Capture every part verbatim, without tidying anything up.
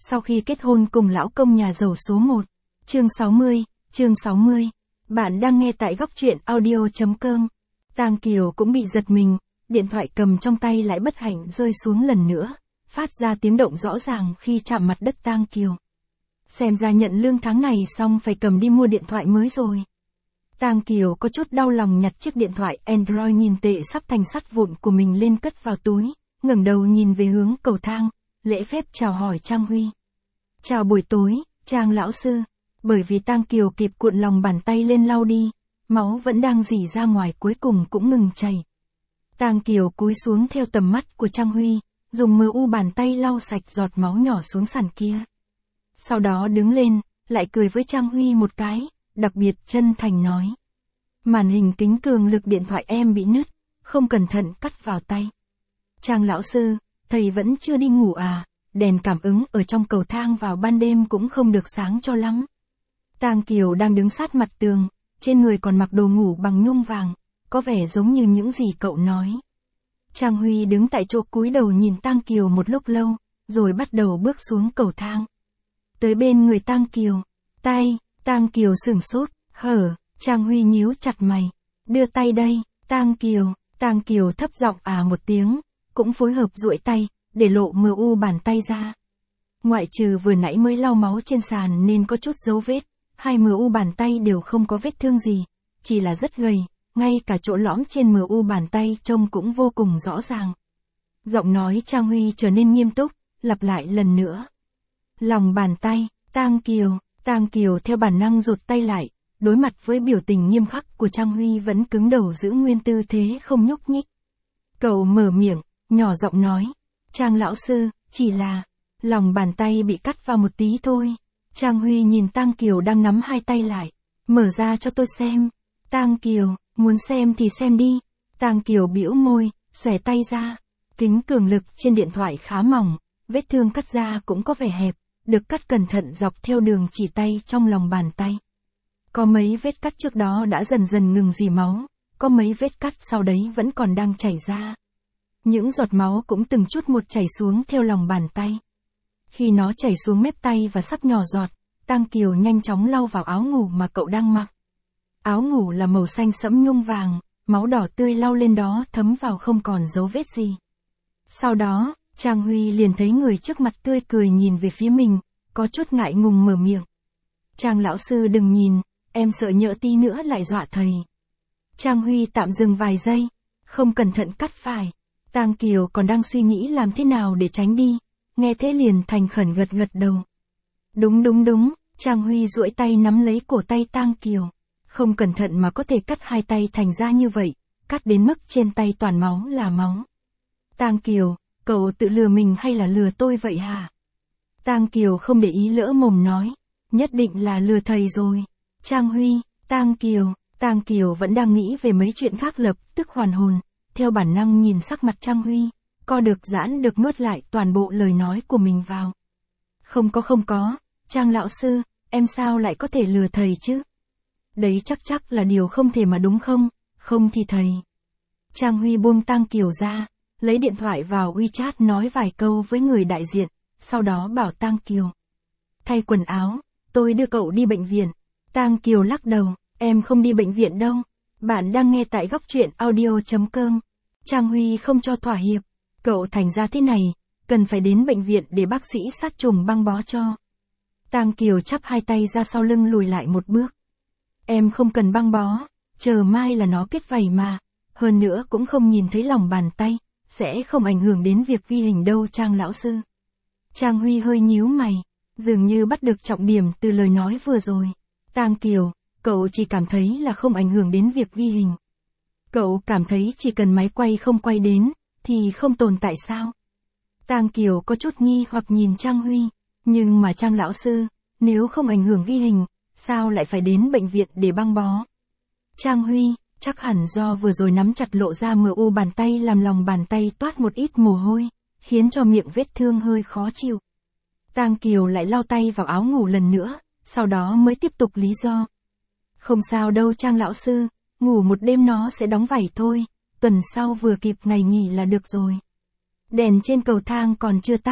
sau khi kết hôn cùng lão công nhà giàu số một. Chương sáu mươi, chương sáu mươi. Bạn đang nghe tại góc truyện audio chấm com. Tang Kiều cũng bị giật mình, điện thoại cầm trong tay lại bất hạnh rơi xuống lần nữa, phát ra tiếng động rõ ràng khi chạm mặt đất. Tang Kiều. Xem ra nhận lương tháng này xong phải cầm đi mua điện thoại mới rồi. Tang Kiều có chút đau lòng nhặt chiếc điện thoại Android nghìn tệ sắp thành sắt vụn của mình lên cất vào túi, ngẩng đầu nhìn về hướng cầu thang, lễ phép chào hỏi Trang Huy. Chào buổi tối, Trang lão sư. Bởi vì Tang Kiều kịp cuộn lòng bàn tay lên lau đi, máu vẫn đang rỉ ra ngoài cuối cùng cũng ngừng chảy. Tang Kiều cúi xuống theo tầm mắt của Trang Huy, dùng mờ u bàn tay lau sạch giọt máu nhỏ xuống sàn kia. Sau đó đứng lên, lại cười với Trang Huy một cái, đặc biệt chân thành nói. Màn hình kính cường lực điện thoại em bị nứt, không cẩn thận cắt vào tay. Trang lão sư, thầy vẫn chưa đi ngủ à, đèn cảm ứng ở trong cầu thang vào ban đêm cũng không được sáng cho lắm. Tang Kiều đang đứng sát mặt tường, trên người còn mặc đồ ngủ bằng nhung vàng, có vẻ giống như những gì cậu nói. Trang Huy đứng tại chỗ cúi đầu nhìn Tang Kiều một lúc lâu, rồi bắt đầu bước xuống cầu thang. Tới bên người Tang Kiều, tay, Tang Kiều sửng sốt, hở, Trang Huy nhíu chặt mày, đưa tay đây, Tang Kiều, Tang Kiều thấp giọng à một tiếng, cũng phối hợp duỗi tay, để lộ mờ u bàn tay ra. Ngoại trừ vừa nãy mới lau máu trên sàn nên có chút dấu vết, hai mờ u bàn tay đều không có vết thương gì, chỉ là rất gầy, ngay cả chỗ lõm trên mờ u bàn tay trông cũng vô cùng rõ ràng. Giọng nói Trang Huy trở nên nghiêm túc, lặp lại lần nữa. Lòng bàn tay, Tang Kiều, Tang Kiều theo bản năng rụt tay lại, đối mặt với biểu tình nghiêm khắc của Trang Huy vẫn cứng đầu giữ nguyên tư thế không nhúc nhích. Cậu mở miệng, nhỏ giọng nói, Trang lão sư, chỉ là, lòng bàn tay bị cắt vào một tí thôi. Trang Huy nhìn Tang Kiều đang nắm hai tay lại, mở ra cho tôi xem. Tang Kiều, muốn xem thì xem đi. Tang Kiều bĩu môi, xòe tay ra. Kính cường lực trên điện thoại khá mỏng, vết thương cắt ra cũng có vẻ hẹp, được cắt cẩn thận dọc theo đường chỉ tay trong lòng bàn tay. Có mấy vết cắt trước đó đã dần dần ngừng rỉ máu, có mấy vết cắt sau đấy vẫn còn đang chảy ra. Những giọt máu cũng từng chút một chảy xuống theo lòng bàn tay. Khi nó chảy xuống mép tay và sắp nhỏ giọt, Tang Kiều nhanh chóng lau vào áo ngủ mà cậu đang mặc. Áo ngủ là màu xanh sẫm nhung vàng, máu đỏ tươi lau lên đó thấm vào không còn dấu vết gì. Sau đó, Trang Huy liền thấy người trước mặt tươi cười nhìn về phía mình, có chút ngại ngùng mở miệng. Trang lão sư đừng nhìn, em sợ nhỡ tí nữa lại dọa thầy. Trang Huy tạm dừng vài giây, không cẩn thận cắt phải. Tang Kiều còn đang suy nghĩ làm thế nào để tránh đi, nghe thế liền thành khẩn gật gật đầu. Đúng đúng đúng, Trang Huy duỗi tay nắm lấy cổ tay Tang Kiều. Không cẩn thận mà có thể cắt hai tay thành ra như vậy, cắt đến mức trên tay toàn máu là máu. Tang Kiều, cậu tự lừa mình hay là lừa tôi vậy hả? Tang Kiều không để ý lỡ mồm nói, nhất định là lừa thầy rồi. Trang Huy, Tang Kiều, Tang Kiều vẫn đang nghĩ về mấy chuyện khác lập tức hoàn hồn, theo bản năng nhìn sắc mặt Trang Huy, co được giãn được nuốt lại toàn bộ lời nói của mình vào. Không có không có, Trang lão sư, em sao lại có thể lừa thầy chứ? Đấy chắc chắc là điều không thể mà đúng không, không thì thầy. Trang Huy buông Tang Kiều ra, lấy điện thoại vào WeChat nói vài câu với người đại diện, sau đó bảo Tang Kiều. Thay quần áo, tôi đưa cậu đi bệnh viện. Tang Kiều lắc đầu, em không đi bệnh viện đâu. Bạn đang nghe tại góc truyện audio chấm com. Trang Huy không cho thỏa hiệp. Cậu thành ra thế này, cần phải đến bệnh viện để bác sĩ sát trùng băng bó cho. Tang Kiều chắp hai tay ra sau lưng lùi lại một bước. Em không cần băng bó, chờ mai là nó kết vảy mà. Hơn nữa cũng không nhìn thấy lòng bàn tay, sẽ không ảnh hưởng đến việc ghi hình đâu Trang lão sư. Trang Huy hơi nhíu mày, dường như bắt được trọng điểm từ lời nói vừa rồi. Tang Kiều, cậu chỉ cảm thấy là không ảnh hưởng đến việc ghi hình. Cậu cảm thấy chỉ cần máy quay không quay đến, thì không tồn tại sao? Tang Kiều có chút nghi hoặc nhìn Trang Huy, nhưng mà Trang lão sư, nếu không ảnh hưởng ghi hình, sao lại phải đến bệnh viện để băng bó? Trang Huy, chắc hẳn do vừa rồi nắm chặt lộ ra mờ u bàn tay làm lòng bàn tay toát một ít mồ hôi, khiến cho miệng vết thương hơi khó chịu. Tang Kiều lại lau tay vào áo ngủ lần nữa, sau đó mới tiếp tục lý do. Không sao đâu Trang lão sư, ngủ một đêm nó sẽ đóng vảy thôi, tuần sau vừa kịp ngày nghỉ là được rồi. Đèn trên cầu thang còn chưa tắt,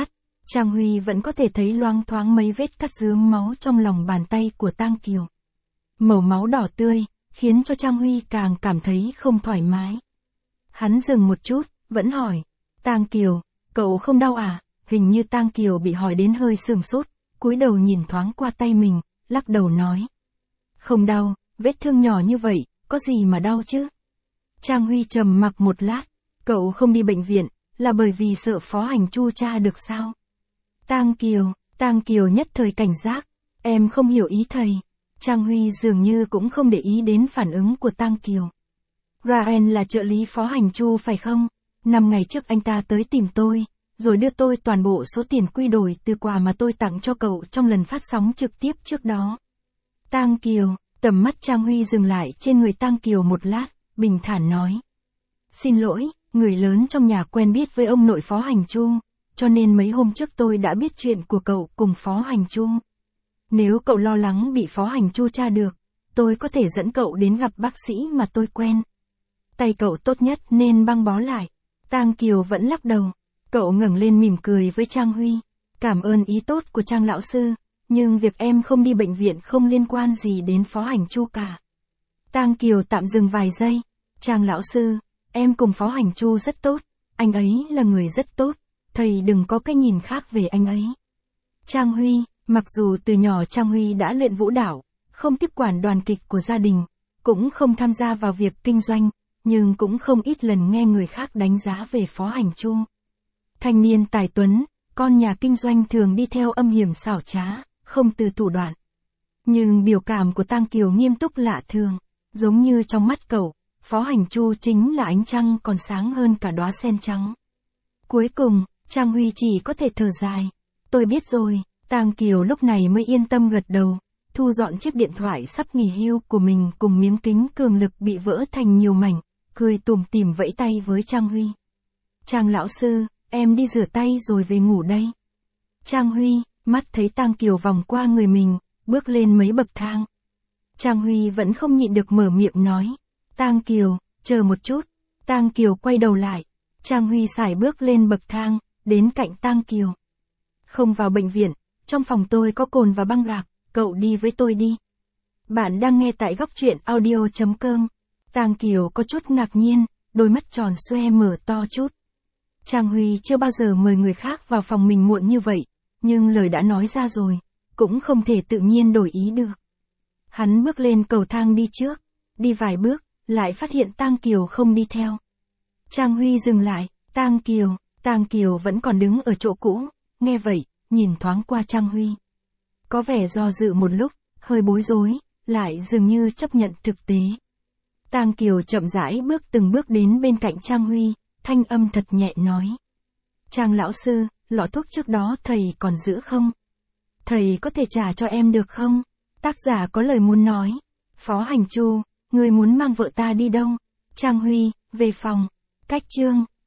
Trang Huy vẫn có thể thấy loáng thoáng mấy vết cắt rướm máu trong lòng bàn tay của Tang Kiều. Màu máu đỏ tươi, khiến cho Trang Huy càng cảm thấy không thoải mái. Hắn dừng một chút, vẫn hỏi, Tang Kiều, cậu không đau à? Hình như Tang Kiều bị hỏi đến hơi sừng sốt, cúi đầu nhìn thoáng qua tay mình, lắc đầu nói. Không đau, vết thương nhỏ như vậy, có gì mà đau chứ? Trang Huy trầm mặc một lát, cậu không đi bệnh viện, là bởi vì sợ Phó Hành Chu tra được sao? Tang Kiều, Tang Kiều nhất thời cảnh giác, em không hiểu ý thầy. Trang Huy dường như cũng không để ý đến phản ứng của Tang Kiều. Ryan là trợ lý Phó Hành Chu phải không? Năm ngày trước anh ta tới tìm tôi, rồi đưa tôi toàn bộ số tiền quy đổi từ quà mà tôi tặng cho cậu trong lần phát sóng trực tiếp trước đó. Tang Kiều, tầm mắt Trang Huy dừng lại trên người Tang Kiều một lát, bình thản nói. Xin lỗi, người lớn trong nhà quen biết với ông nội Phó Hành Chu, cho nên mấy hôm trước tôi đã biết chuyện của cậu cùng Phó Hành Chu. Nếu cậu lo lắng bị Phó Hành Chu tra được, tôi có thể dẫn cậu đến gặp bác sĩ mà tôi quen. Tay cậu tốt nhất nên băng bó lại. Tang Kiều vẫn lắc đầu. Cậu ngẩng lên mỉm cười với Trang Huy. Cảm ơn ý tốt của Trang lão sư, nhưng việc em không đi bệnh viện không liên quan gì đến Phó Hành Chu cả. Tang Kiều tạm dừng vài giây. Trang lão sư, em cùng Phó Hành Chu rất tốt, anh ấy là người rất tốt, thầy đừng có cái nhìn khác về anh ấy. Trang Huy, mặc dù từ nhỏ Trang Huy đã luyện vũ đạo, không tiếp quản đoàn kịch của gia đình, cũng không tham gia vào việc kinh doanh, nhưng cũng không ít lần nghe người khác đánh giá về Phó Hành Chu. Thanh niên tài tuấn, con nhà kinh doanh thường đi theo âm hiểm xảo trá, không từ thủ đoạn. Nhưng biểu cảm của Tang Kiều nghiêm túc lạ thường, giống như trong mắt cậu, Phó Hành Chu chính là ánh trăng còn sáng hơn cả đóa sen trắng. Cuối cùng, Trang Huy chỉ có thể thở dài. Tôi biết rồi. Tang Kiều lúc này mới yên tâm gật đầu, thu dọn chiếc điện thoại sắp nghỉ hưu của mình cùng miếng kính cường lực bị vỡ thành nhiều mảnh, cười tủm tỉm vẫy tay với Trang Huy. Trang lão sư, em đi rửa tay rồi về ngủ đây. Trang Huy, mắt thấy Tang Kiều vòng qua người mình, bước lên mấy bậc thang. Trang Huy vẫn không nhịn được mở miệng nói. Tang Kiều, chờ một chút. Tang Kiều quay đầu lại. Trang Huy sải bước lên bậc thang, đến cạnh Tang Kiều. Không vào bệnh viện, trong phòng tôi có cồn và băng gạc, cậu đi với tôi đi. Bạn đang nghe tại góc truyện audio chấm com. Tang Kiều có chút ngạc nhiên, đôi mắt tròn xoe mở to chút. Trang Huy chưa bao giờ mời người khác vào phòng mình muộn như vậy, nhưng lời đã nói ra rồi, cũng không thể tự nhiên đổi ý được. Hắn bước lên cầu thang đi trước, đi vài bước, lại phát hiện Tang Kiều không đi theo. Trang Huy dừng lại, Tang Kiều, Tang Kiều vẫn còn đứng ở chỗ cũ, nghe vậy, nhìn thoáng qua Trang Huy. Có vẻ do dự một lúc, hơi bối rối, lại dường như chấp nhận thực tế. Tang Kiều chậm rãi bước từng bước đến bên cạnh Trang Huy, thanh âm thật nhẹ nói. Trang lão sư, lọ thuốc trước đó thầy còn giữ không? Thầy có thể trả cho em được không? Tác giả có lời muốn nói. Phó Hành Chu, ngươi muốn mang vợ ta đi đâu? Trang Huy, về phòng. Cách chương.